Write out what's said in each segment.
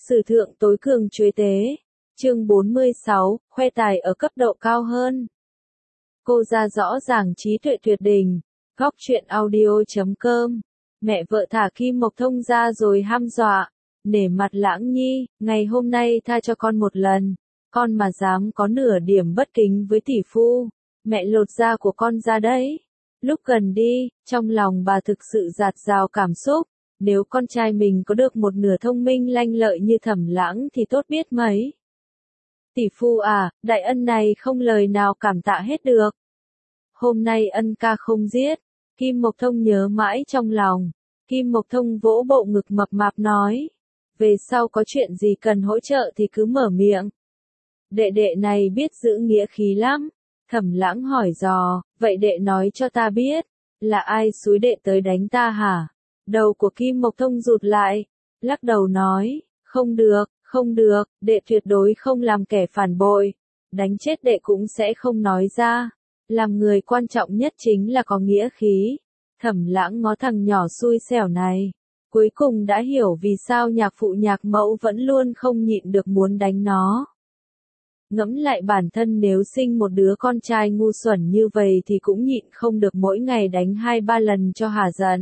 Sử thượng tối cường chuế tế. Chương 46, khoe tài ở cấp độ cao hơn. Cô ra rõ ràng trí tuệ tuyệt đỉnh. Góc truyện audio.com. Mẹ vợ thả Kim Mộc Thông ra rồi hăm dọa. Nể mặt Lãng Nhi, ngày hôm nay tha cho con một lần. Con mà dám có nửa điểm bất kính với tỷ phu, mẹ lột da của con ra đấy. Lúc gần đi, trong lòng bà thực sự dạt dào cảm xúc. Nếu con trai mình có được một nửa thông minh lanh lợi như Thẩm Lãng thì tốt biết mấy. Tỷ phu à, đại ân này không lời nào cảm tạ hết được. Hôm nay ân ca không giết, Kim Mộc Thông nhớ mãi trong lòng. Kim Mộc Thông vỗ bộ ngực mập mạp nói. Về sau có chuyện gì cần hỗ trợ thì cứ mở miệng. Đệ đệ này biết giữ nghĩa khí lắm. Thẩm Lãng hỏi dò, vậy đệ nói cho ta biết, là ai xúi đệ tới đánh ta hả? Đầu của Kim Mộc Thông rụt lại, lắc đầu nói, không được, đệ tuyệt đối không làm kẻ phản bội, đánh chết đệ cũng sẽ không nói ra, làm người quan trọng nhất chính là có nghĩa khí. Thẩm Lãng ngó thằng nhỏ xui xẻo này, cuối cùng đã hiểu vì sao nhạc phụ nhạc mẫu vẫn luôn không nhịn được muốn đánh nó. Ngẫm lại bản thân nếu sinh một đứa con trai ngu xuẩn như vậy thì cũng nhịn không được mỗi ngày đánh 2-3 lần cho hả giận.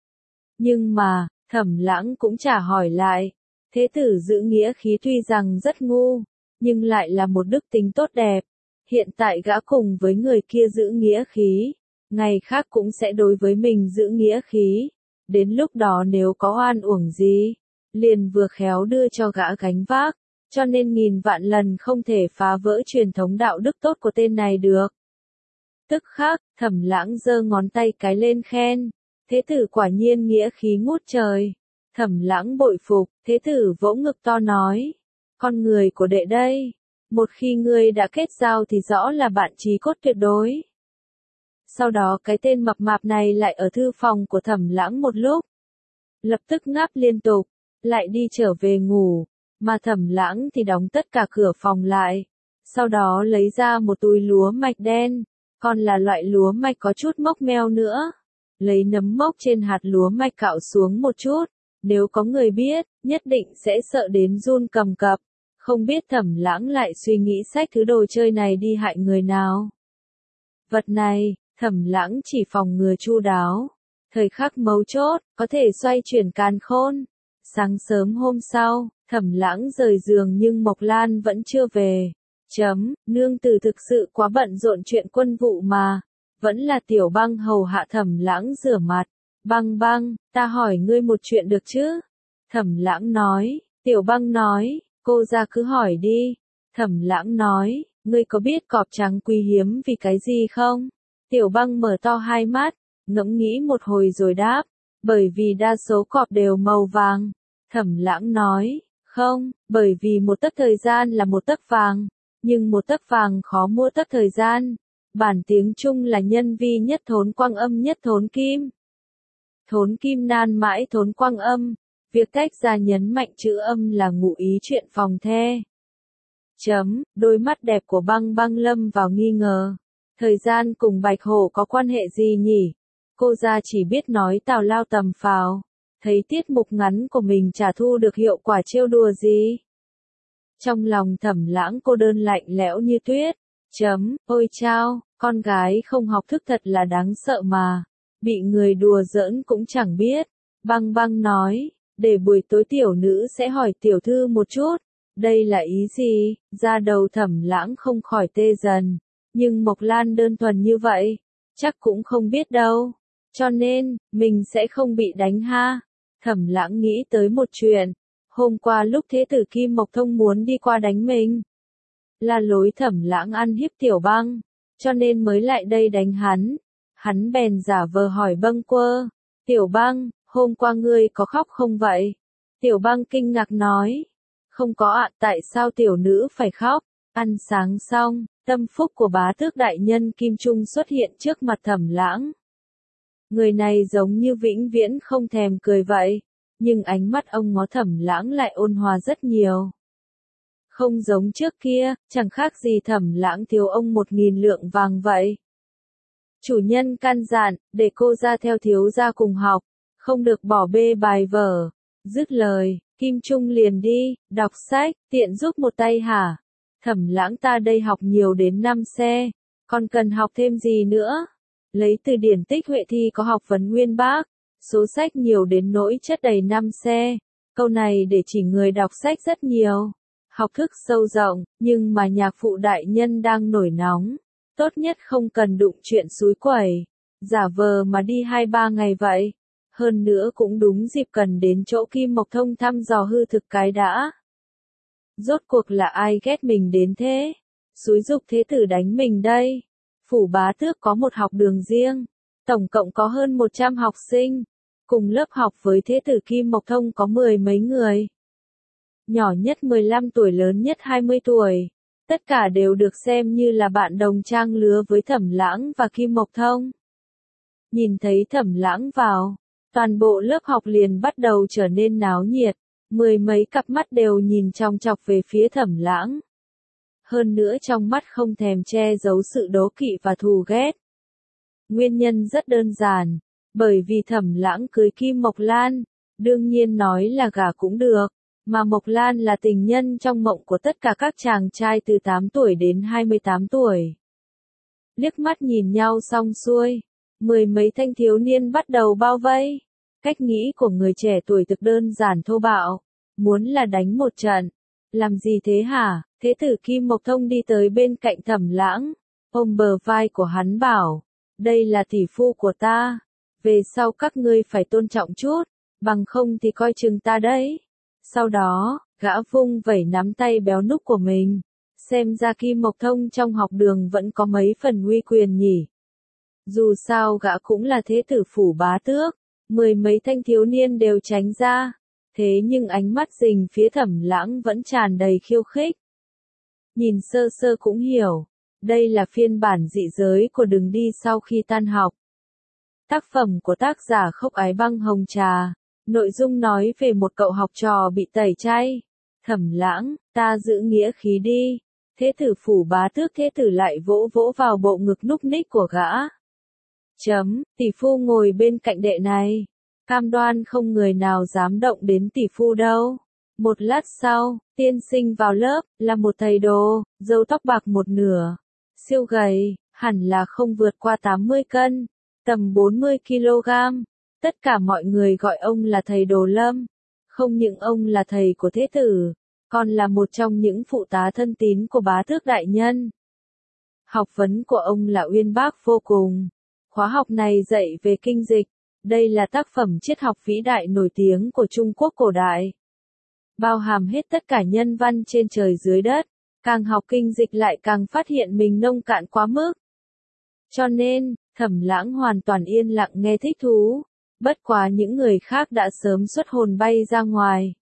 Nhưng mà, Thẩm Lãng cũng chả hỏi lại, thế tử giữ nghĩa khí tuy rằng rất ngu, nhưng lại là một đức tính tốt đẹp. Hiện tại gã cùng với người kia giữ nghĩa khí, ngày khác cũng sẽ đối với mình giữ nghĩa khí. Đến lúc đó nếu có oan uổng gì, liền vừa khéo đưa cho gã gánh vác. Cho nên nghìn vạn lần không thể phá vỡ truyền thống đạo đức tốt của tên này được. Tức khắc, Thẩm Lãng giơ ngón tay cái lên khen. Thế tử quả nhiên nghĩa khí ngút trời. Thẩm Lãng bội phục, thế tử vỗ ngực to nói. Con người của đệ đây, một khi ngươi đã kết giao thì rõ là bạn chí cốt tuyệt đối. Sau đó cái tên mập mạp này lại ở thư phòng của Thẩm Lãng một lúc. Lập tức ngáp liên tục, lại đi trở về ngủ. Mà Thẩm Lãng thì đóng tất cả cửa phòng lại. Sau đó lấy ra một túi lúa mạch đen, còn là loại lúa mạch có chút mốc meo nữa. Lấy nấm mốc trên hạt lúa mạch cạo xuống một chút, nếu có người biết, nhất định sẽ sợ đến run cầm cập. Không biết Thẩm Lãng lại suy nghĩ xách thứ đồ chơi này đi hại người nào. Vật này, Thẩm Lãng chỉ phòng ngừa chu đáo. Thời khắc mấu chốt, có thể xoay chuyển càn khôn. Sáng sớm hôm sau, Thẩm Lãng rời giường nhưng Mộc Lan vẫn chưa về. Nương tử thực sự quá bận rộn chuyện quân vụ mà. Vẫn là Tiểu Băng hầu hạ Thẩm Lãng rửa mặt. Băng, ta hỏi ngươi một chuyện được chứ? Thẩm Lãng nói. Tiểu Băng nói, cô ra cứ hỏi đi. Thẩm Lãng nói, ngươi có biết cọp trắng quý hiếm vì cái gì không? Tiểu Băng mở to hai mắt, ngẫm nghĩ một hồi rồi đáp. Bởi vì đa số cọp đều màu vàng. Thẩm Lãng nói, không, bởi vì một tấc thời gian là một tấc vàng, nhưng một tấc vàng khó mua tấc thời gian. Bản tiếng Trung là nhân vi nhất thốn quang âm nhất thốn kim. Thốn kim nan mãi thốn quang âm, việc tách ra nhấn mạnh chữ âm là ngụ ý chuyện phòng the. Đôi mắt đẹp của Băng lâm vào nghi ngờ. Thời gian cùng Bạch Hổ có quan hệ gì nhỉ? Cô ra chỉ biết nói tào lao tầm phào. Thấy tiết mục ngắn của mình chả thu được hiệu quả trêu đùa gì. Trong lòng Thẩm Lãng cô đơn lạnh lẽo như tuyết. Ôi chao, con gái không học thức thật là đáng sợ mà. Bị người đùa giỡn cũng chẳng biết. Băng nói, để buổi tối tiểu nữ sẽ hỏi tiểu thư một chút. Đây là ý gì? Da đầu Thẩm Lãng không khỏi tê dần. Nhưng Mộc Lan đơn thuần như vậy, chắc cũng không biết đâu. Cho nên, mình sẽ không bị đánh ha. Thẩm Lãng nghĩ tới một chuyện. Hôm qua lúc thế tử Kim Mộc Thông muốn đi qua đánh mình. Là lối Thẩm Lãng ăn hiếp Tiểu Băng. Cho nên mới lại đây đánh hắn. Hắn bèn giả vờ hỏi Băng Quơ. Tiểu Băng, hôm qua ngươi có khóc không vậy? Tiểu Băng kinh ngạc nói. Không có ạ, tại sao tiểu nữ phải khóc? Ăn sáng xong, tâm phúc của bá tước đại nhân Kim Trung xuất hiện trước mặt Thẩm Lãng. Người này giống như vĩnh viễn không thèm cười vậy, nhưng ánh mắt ông ngó Thẩm Lãng lại ôn hòa rất nhiều. Không giống trước kia, chẳng khác gì Thẩm Lãng thiếu ông 1.000 lượng vàng vậy. Chủ nhân căn dặn, để cô ra theo thiếu gia cùng học, không được bỏ bê bài vở. Dứt lời, Kim Trung liền đi, đọc sách, tiện giúp một tay hả? Thẩm Lãng ta đây học nhiều đến 5 xe, còn cần học thêm gì nữa? Lấy từ điển Tích Huệ thi có học vấn uyên bác, số sách nhiều đến nỗi chất đầy 5 xe. Câu này để chỉ người đọc sách rất nhiều, học thức sâu rộng, nhưng mà nhạc phụ đại nhân đang nổi nóng, tốt nhất không cần đụng chuyện xúi quẩy, giả vờ mà đi 2-3 ngày vậy. Hơn nữa cũng đúng dịp cần đến chỗ Kim Mộc Thông thăm dò hư thực cái đã. Rốt cuộc là ai ghét mình đến thế? Xúi giục thế tử đánh mình đây. Phủ Bá Tước có một học đường riêng, tổng cộng có hơn 100 học sinh, cùng lớp học với thế tử Kim Mộc Thông có 10 mấy người. Nhỏ nhất 15 tuổi, lớn nhất 20 tuổi. Tất cả đều được xem như là bạn đồng trang lứa với Thẩm Lãng và Kim Mộc Thông. Nhìn thấy Thẩm Lãng vào, toàn bộ lớp học liền bắt đầu trở nên náo nhiệt, 10 mấy cặp mắt đều nhìn chòng chọc về phía Thẩm Lãng. Hơn nữa trong mắt không thèm che giấu sự đố kỵ và thù ghét. Nguyên nhân rất đơn giản, bởi vì Thẩm Lãng cưới Kim Mộc Lan, đương nhiên nói là gả cũng được, mà Mộc Lan là tình nhân trong mộng của tất cả các chàng trai từ 8 tuổi đến 28 tuổi. Liếc mắt nhìn nhau xong xuôi, 10 mấy thanh thiếu niên bắt đầu bao vây. Cách nghĩ của người trẻ tuổi thực đơn giản thô bạo, muốn là đánh một trận. Làm gì thế hả? Thế tử Kim Mộc Thông đi tới bên cạnh Thẩm Lãng, ôm bờ vai của hắn bảo, đây là tỷ phu của ta, về sau các ngươi phải tôn trọng chút, bằng không thì coi chừng ta đấy. Sau đó, gã vung vẩy nắm tay béo núc của mình, xem ra Kim Mộc Thông trong học đường vẫn có mấy phần uy quyền nhỉ. Dù sao gã cũng là thế tử Phủ Bá Tước, 10 mấy thanh thiếu niên đều tránh ra, thế nhưng ánh mắt rình phía Thẩm Lãng vẫn tràn đầy khiêu khích. Nhìn sơ sơ cũng hiểu, đây là phiên bản dị giới của Đừng Đi Sau Khi Tan Học. Tác phẩm của tác giả Khốc Ái Băng Hồng Trà, nội dung nói về một cậu học trò bị tẩy chay. Thẩm Lãng, ta giữ nghĩa khí đi. Thế tử Phủ Bá Tước thế tử lại vỗ vỗ vào bộ ngực núc ních của gã. Tỷ phu ngồi bên cạnh đệ này, cam đoan không người nào dám động đến tỷ phu đâu. Một lát sau, tiên sinh vào lớp, là một thầy đồ, râu tóc bạc một nửa, siêu gầy, hẳn là không vượt qua 80 cân, tầm 40 kg. Tất cả mọi người gọi ông là thầy Đồ Lâm. Không những ông là thầy của thế tử, còn là một trong những phụ tá thân tín của bá tước đại nhân. Học vấn của ông là uyên bác vô cùng. Khóa học này dạy về kinh dịch, đây là tác phẩm triết học vĩ đại nổi tiếng của Trung Quốc cổ đại. Bao hàm hết tất cả nhân văn trên trời dưới đất, càng học kinh dịch lại càng phát hiện mình nông cạn quá mức. Cho nên, Thẩm Lãng hoàn toàn yên lặng nghe thích thú, bất quá những người khác đã sớm xuất hồn bay ra ngoài.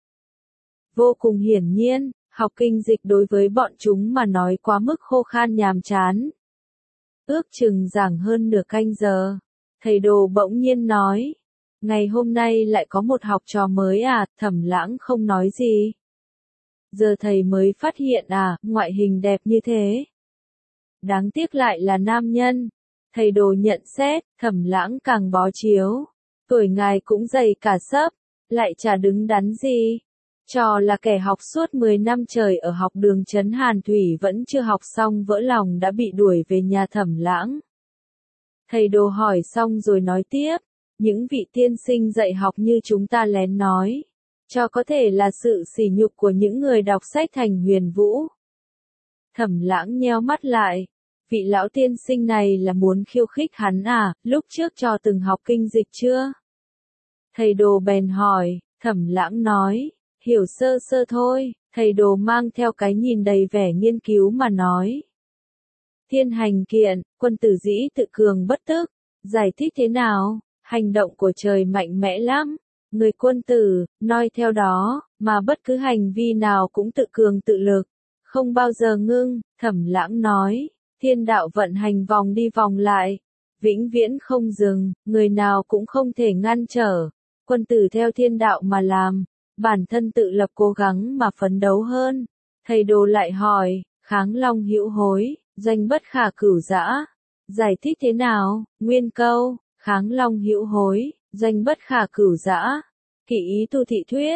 Vô cùng hiển nhiên, học kinh dịch đối với bọn chúng mà nói quá mức khô khan nhàm chán. Ước chừng giảng hơn nửa canh giờ, thầy Đồ bỗng nhiên nói, ngày hôm nay lại có một học trò mới à? Thẩm Lãng không nói gì. Giờ thầy mới phát hiện à, ngoại hình đẹp như thế. Đáng tiếc lại là nam nhân. Thầy Đồ nhận xét, Thẩm Lãng càng bó chiếu. Tuổi ngài cũng dày cả sấp, lại chả đứng đắn gì. Trò là kẻ học suốt 10 năm trời ở học đường Trấn Hàn Thủy vẫn chưa học xong vỡ lòng đã bị đuổi về nhà Thẩm Lãng. Thầy Đồ hỏi xong rồi nói tiếp, những vị tiên sinh dạy học như chúng ta lén nói, cho có thể là sự sỉ nhục của những người đọc sách thành huyền vũ. Thẩm Lãng nheo mắt lại, vị lão tiên sinh này là muốn khiêu khích hắn à, lúc trước cho từng học kinh dịch chưa? Thầy Đồ bèn hỏi, Thẩm Lãng nói, hiểu sơ sơ thôi. Thầy Đồ mang theo cái nhìn đầy vẻ nghiên cứu mà nói. Thiên hành kiện, quân tử dĩ tự cường bất tức, giải thích thế nào? Hành động của trời mạnh mẽ lắm. Người quân tử, nói theo đó, mà bất cứ hành vi nào cũng tự cường tự lực, không bao giờ ngưng. Thẩm Lãng nói, thiên đạo vận hành vòng đi vòng lại, vĩnh viễn không dừng, người nào cũng không thể ngăn trở. Quân tử theo thiên đạo mà làm, bản thân tự lập cố gắng mà phấn đấu hơn. Thầy Đồ lại hỏi, kháng long hữu hối, doanh bất khả cửu dã. Giải thích thế nào? Nguyên câu, kháng long hữu hối, doanh bất khả cửu dã. Kỷ ý tu thị thuyết.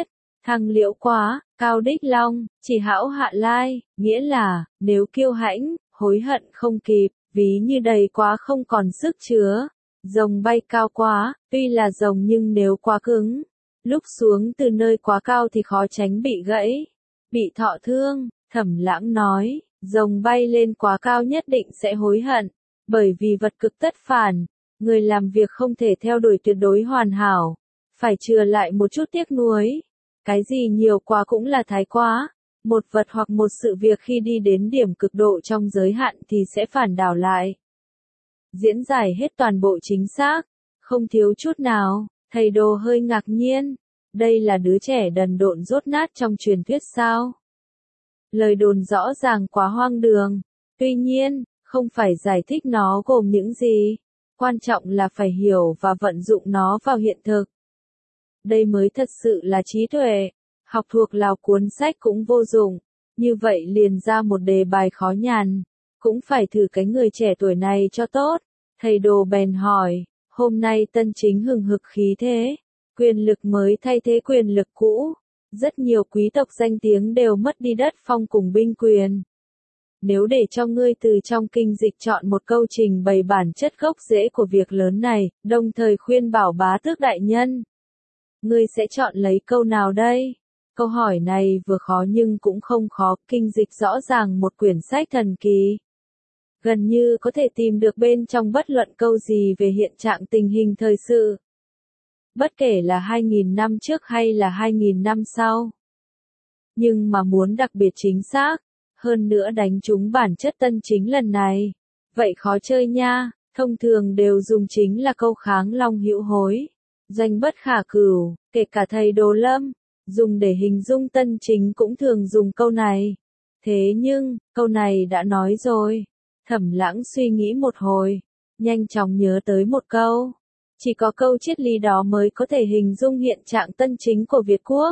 Thăng liễu quá, cao đích long, chỉ hão hạ lai, nghĩa là, nếu kiêu hãnh, hối hận không kịp, ví như đầy quá không còn sức chứa. Rồng bay cao quá, tuy là rồng nhưng nếu quá cứng, lúc xuống từ nơi quá cao thì khó tránh bị gãy, bị thọ thương. Thẩm Lãng nói, rồng bay lên quá cao nhất định sẽ hối hận, bởi vì vật cực tất phản, người làm việc không thể theo đuổi tuyệt đối hoàn hảo, phải chừa lại một chút tiếc nuối. Cái gì nhiều quá cũng là thái quá, một vật hoặc một sự việc khi đi đến điểm cực độ trong giới hạn thì sẽ phản đảo lại. Diễn giải hết toàn bộ chính xác, không thiếu chút nào, thầy Đồ hơi ngạc nhiên, đây là đứa trẻ đần độn dốt nát trong truyền thuyết sao? Lời đồn rõ ràng quá hoang đường, tuy nhiên, không phải giải thích nó gồm những gì, quan trọng là phải hiểu và vận dụng nó vào hiện thực. Đây mới thật sự là trí tuệ, học thuộc lào cuốn sách cũng vô dụng, như vậy liền ra một đề bài khó nhằn, cũng phải thử cái người trẻ tuổi này cho tốt. Thầy Đồ bèn hỏi, hôm nay tân chính hừng hực khí thế, quyền lực mới thay thế quyền lực cũ, rất nhiều quý tộc danh tiếng đều mất đi đất phong cùng binh quyền. Nếu để cho ngươi từ trong kinh dịch chọn một câu trình bày bản chất gốc rễ của việc lớn này, đồng thời khuyên bảo bá tước đại nhân, ngươi sẽ chọn lấy câu nào đây? Câu hỏi này vừa khó nhưng cũng không khó, kinh dịch rõ ràng một quyển sách thần kỳ. Gần như có thể tìm được bên trong bất luận câu gì về hiện trạng tình hình thời sự. Bất kể là 2.000 năm trước hay là 2.000 năm sau. Nhưng mà muốn đặc biệt chính xác, hơn nữa đánh trúng bản chất tân chính lần này, vậy khó chơi nha, thông thường đều dùng chính là câu kháng long hữu hối, danh bất khả cửu, kể cả thầy Đồ Lâm, dùng để hình dung tân chính cũng thường dùng câu này. Thế nhưng, câu này đã nói rồi. Thẩm Lãng suy nghĩ một hồi, nhanh chóng nhớ tới một câu. Chỉ có câu triết lý đó mới có thể hình dung hiện trạng tân chính của Việt Quốc.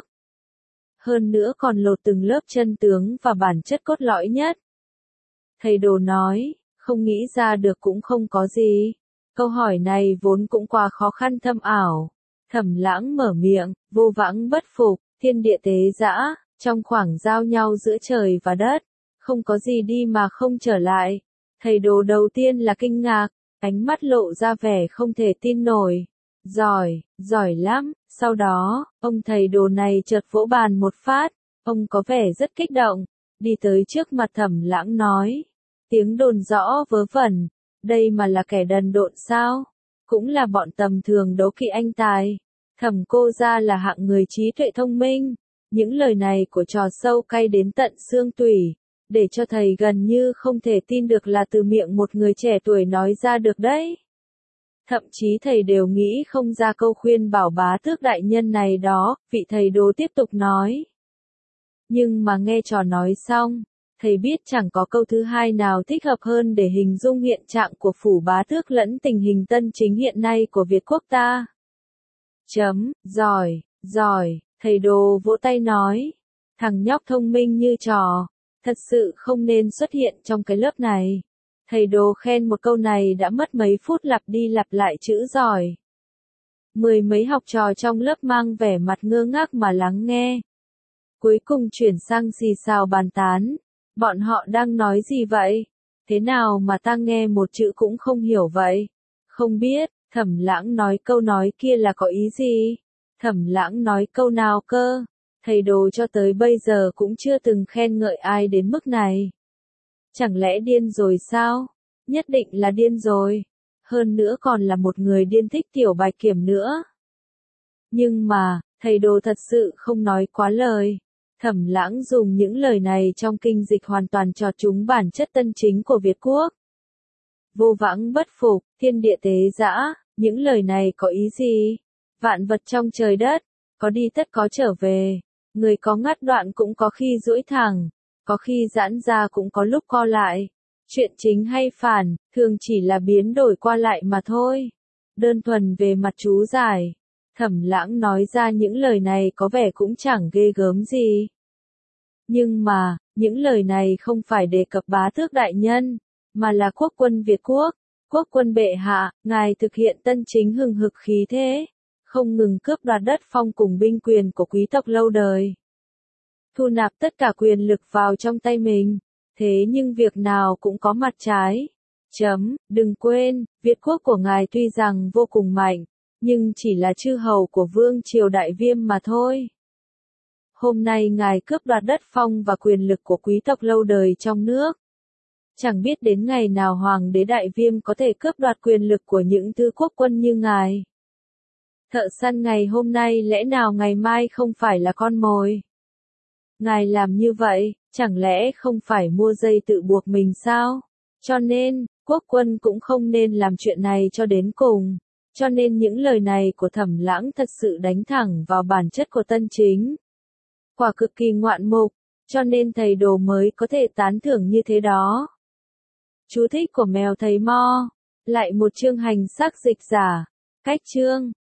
Hơn nữa còn lột từng lớp chân tướng và bản chất cốt lõi nhất. Thầy Đồ nói, không nghĩ ra được cũng không có gì. Câu hỏi này vốn cũng quá khó khăn thâm ảo. Thẩm Lãng mở miệng, vô vãng bất phục, thiên địa tế dã, trong khoảng giao nhau giữa trời và đất, không có gì đi mà không trở lại. Thầy Đồ đầu tiên là kinh ngạc, ánh mắt lộ ra vẻ không thể tin nổi. Giỏi, giỏi lắm. Sau đó, ông thầy Đồ này chợt vỗ bàn một phát, ông có vẻ rất kích động, đi tới trước mặt Thẩm Lãng nói, tiếng đồn rõ vớ vẩn, đây mà là kẻ đần độn sao? Cũng là bọn tầm thường đố kỵ anh tài. Thẩm cô ra là hạng người trí tuệ thông minh, những lời này của trò sâu cay đến tận xương tủy, để cho thầy gần như không thể tin được là từ miệng một người trẻ tuổi nói ra được đấy. Thậm chí thầy đều nghĩ không ra câu khuyên bảo bá tước đại nhân này đó, vị thầy Đồ tiếp tục nói. Nhưng mà nghe trò nói xong, thầy biết chẳng có câu thứ hai nào thích hợp hơn để hình dung hiện trạng của phủ bá tước lẫn tình hình tân chính hiện nay của Việt Quốc ta. Giỏi, giỏi, thầy Đồ vỗ tay nói. Thằng nhóc thông minh như trò, thật sự không nên xuất hiện trong cái lớp này. Thầy Đồ khen một câu này đã mất mấy phút lặp đi lặp lại chữ giỏi. Mười mấy học trò trong lớp mang vẻ mặt ngơ ngác mà lắng nghe. Cuối cùng chuyển sang xì xào bàn tán. Bọn họ đang nói gì vậy? Thế nào mà ta nghe một chữ cũng không hiểu vậy? Không biết, Thẩm Lãng nói câu nói kia là có ý gì? Thẩm Lãng nói câu nào cơ? Thầy Đồ cho tới bây giờ cũng chưa từng khen ngợi ai đến mức này. Chẳng lẽ điên rồi sao? Nhất định là điên rồi. Hơn nữa còn là một người điên thích tiểu bạch kiểm nữa. Nhưng mà, thầy Đồ thật sự không nói quá lời. Thẩm Lãng dùng những lời này trong kinh dịch hoàn toàn cho chúng bản chất tân chính của Việt Quốc. Vô vãng bất phục, thiên địa tế dã, những lời này có ý gì? Vạn vật trong trời đất, có đi tất có trở về. Người có ngắt đoạn cũng có khi duỗi thẳng, có khi giãn ra cũng có lúc co lại. Chuyện chính hay phản, thường chỉ là biến đổi qua lại mà thôi. Đơn thuần về mặt chú giải, Thẩm Lãng nói ra những lời này có vẻ cũng chẳng ghê gớm gì. Nhưng mà, những lời này không phải đề cập bá tước đại nhân, mà là quốc quân Việt Quốc. Quốc quân bệ hạ, ngài thực hiện tân chính hừng hực khí thế, không ngừng cướp đoạt đất phong cùng binh quyền của quý tộc lâu đời. Thu nạp tất cả quyền lực vào trong tay mình. Thế nhưng việc nào cũng có mặt trái. Đừng quên, Việt quốc của ngài tuy rằng vô cùng mạnh, nhưng chỉ là chư hầu của vương triều Đại Viêm mà thôi. Hôm nay ngài cướp đoạt đất phong và quyền lực của quý tộc lâu đời trong nước. Chẳng biết đến ngày nào hoàng đế Đại Viêm có thể cướp đoạt quyền lực của những thứ quốc quân như ngài. Thợ săn ngày hôm nay lẽ nào ngày mai không phải là con mồi? Ngài làm như vậy, chẳng lẽ không phải mua dây tự buộc mình sao? Cho nên, quốc quân cũng không nên làm chuyện này cho đến cùng. Cho nên những lời này của Thẩm Lãng thật sự đánh thẳng vào bản chất của Tân Chính. Quả cực kỳ ngoạn mục, cho nên thầy đồ mới có thể tán thưởng như thế đó. Chú thích của mèo thầy Mo. Lại một chương hành xác dịch giả. Cách chương.